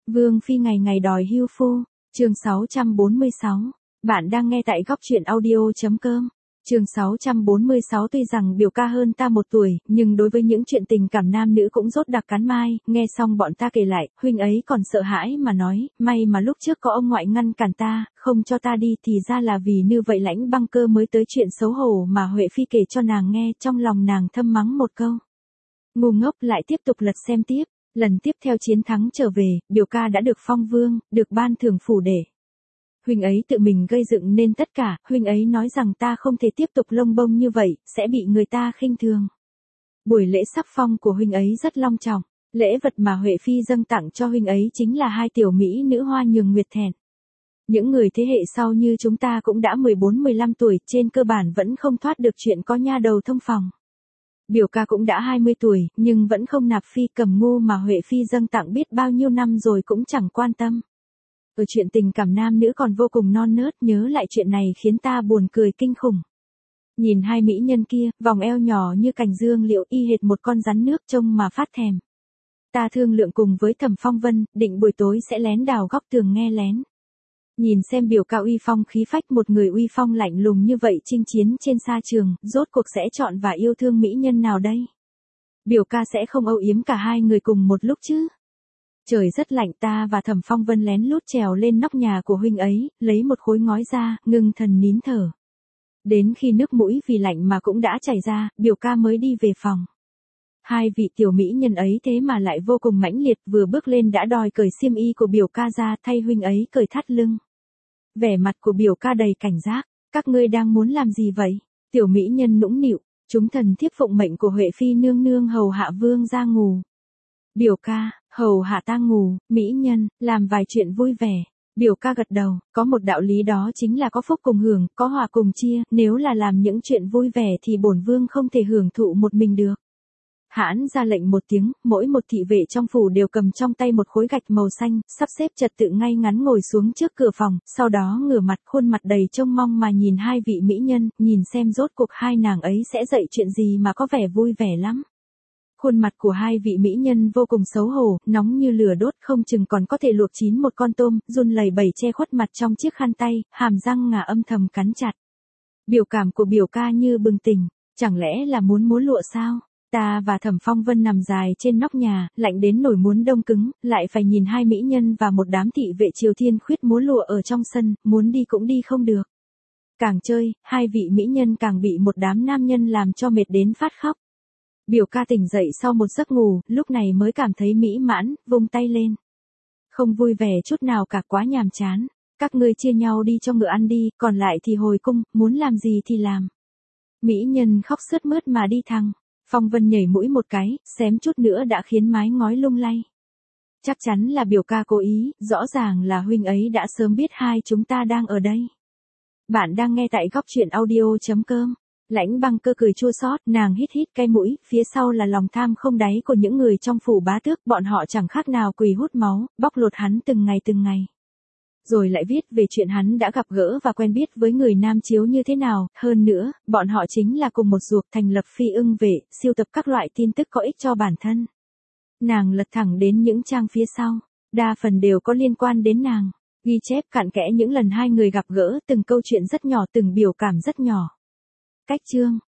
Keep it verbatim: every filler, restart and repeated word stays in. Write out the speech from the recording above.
Vương Phi ngày ngày đòi hưu phu, chương sáu trăm bốn mươi sáu. Bạn đang nghe tại góc truyện audio.com. Chương sáu trăm bốn mươi sáu. Tuy rằng biểu ca hơn ta một tuổi, nhưng đối với những chuyện tình cảm nam nữ cũng rốt đặc cắn mai, nghe xong bọn ta kể lại, huynh ấy còn sợ hãi mà nói, may mà lúc trước có ông ngoại ngăn cản ta, không cho ta đi thì ra là vì như vậy Lãnh Băng Cơ mới tới chuyện xấu hổ mà Huệ Phi kể cho nàng nghe, trong lòng nàng thâm mắng một câu. Ngu ngốc lại tiếp tục lật xem tiếp. Lần tiếp theo chiến thắng trở về, biểu ca đã được phong vương, được ban thưởng phủ để. Huynh ấy tự mình gây dựng nên tất cả, huynh ấy nói rằng ta không thể tiếp tục lông bông như vậy, sẽ bị người ta khinh thường. Buổi lễ sắc phong của huynh ấy rất long trọng, lễ vật mà Huệ Phi dâng tặng cho huynh ấy chính là hai tiểu mỹ nữ Hoa Nhường Nguyệt Thẹn. Những người thế hệ sau như chúng ta cũng đã mười bốn mười lăm tuổi, trên cơ bản vẫn không thoát được chuyện có nha đầu thông phòng. Biểu ca cũng đã hai mươi tuổi, nhưng vẫn không nạp phi cầm ngu mà Huệ Phi dâng tặng biết bao nhiêu năm rồi cũng chẳng quan tâm. Ở chuyện tình cảm nam nữ còn vô cùng non nớt, nhớ lại chuyện này khiến ta buồn cười kinh khủng. Nhìn hai mỹ nhân kia, vòng eo nhỏ như cành dương liệu y hệt một con rắn nước trông mà phát thèm. Ta thương lượng cùng với Thẩm Phong Vân, định buổi tối sẽ lén đào góc tường nghe lén. Nhìn xem biểu ca uy phong khí phách, một người uy phong lạnh lùng như vậy chinh chiến trên sa trường, rốt cuộc sẽ chọn và yêu thương mỹ nhân nào đây? Biểu ca sẽ không âu yếm cả hai người cùng một lúc chứ? Trời rất lạnh, ta và Thẩm Phong Vân lén lút trèo lên nóc nhà của huynh ấy, lấy một khối ngói ra, ngưng thần nín thở. Đến khi nước mũi vì lạnh mà cũng đã chảy ra, biểu ca mới đi về phòng. Hai vị tiểu mỹ nhân ấy thế mà lại vô cùng mãnh liệt, vừa bước lên đã đòi cởi xiêm y của biểu ca ra thay huynh ấy cởi thắt lưng. Vẻ mặt của biểu ca đầy cảnh giác, các ngươi đang muốn làm gì vậy? Tiểu mỹ nhân nũng nịu, chúng thần thiếp phụng mệnh của Huệ Phi nương nương hầu hạ vương ra ngủ. Biểu ca, hầu hạ ta ngủ, mỹ nhân, làm vài chuyện vui vẻ. Biểu ca gật đầu, có một đạo lý đó chính là có phúc cùng hưởng, có họa cùng chia, nếu là làm những chuyện vui vẻ thì bổn vương không thể hưởng thụ một mình được. Hãn ra lệnh một tiếng, mỗi một thị vệ trong phủ đều cầm trong tay một khối gạch màu xanh, sắp xếp trật tự ngay ngắn ngồi xuống trước cửa phòng, sau đó ngửa mặt khuôn mặt đầy trông mong mà nhìn hai vị mỹ nhân, nhìn xem rốt cuộc hai nàng ấy sẽ dạy chuyện gì mà có vẻ vui vẻ lắm. Khuôn mặt của hai vị mỹ nhân vô cùng xấu hổ, nóng như lửa đốt, không chừng còn có thể luộc chín một con tôm, run lẩy bẩy che khuất mặt trong chiếc khăn tay, hàm răng ngà âm thầm cắn chặt. Biểu cảm của biểu ca như bừng tỉnh, chẳng lẽ là muốn múa lụa sao? Ta và Thẩm Phong Vân nằm dài trên nóc nhà, lạnh đến nổi muốn đông cứng, lại phải nhìn hai mỹ nhân và một đám thị vệ Triều Thiên khuyết múa lụa ở trong sân, muốn đi cũng đi không được. Càng chơi, hai vị mỹ nhân càng bị một đám nam nhân làm cho mệt đến phát khóc. Biểu ca tỉnh dậy sau một giấc ngủ, lúc này mới cảm thấy mỹ mãn, vung tay lên. Không vui vẻ chút nào cả, quá nhàm chán. Các ngươi chia nhau đi cho ngựa ăn đi, còn lại thì hồi cung, muốn làm gì thì làm. Mỹ nhân khóc sướt mướt mà đi thẳng. Phong Vân nhảy mũi một cái, xém chút nữa đã khiến mái ngói lung lay. Chắc chắn là biểu ca cố ý, rõ ràng là huynh ấy đã sớm biết hai chúng ta đang ở đây. Bạn đang nghe tại góc truyện audio.com. Lãnh Băng Cơ cười chua xót, nàng hít hít cái mũi, phía sau là lòng tham không đáy của những người trong phủ bá tước, bọn họ chẳng khác nào quỷ hút máu, bóc lột hắn từng ngày từng ngày. Rồi lại viết về chuyện hắn đã gặp gỡ và quen biết với người nam chiếu như thế nào, hơn nữa, bọn họ chính là cùng một ruột, thành lập phi ưng vệ, siêu tập các loại tin tức có ích cho bản thân. Nàng lật thẳng đến những trang phía sau, đa phần đều có liên quan đến nàng, ghi chép cặn kẽ những lần hai người gặp gỡ, từng câu chuyện rất nhỏ, từng biểu cảm rất nhỏ. Cách chương,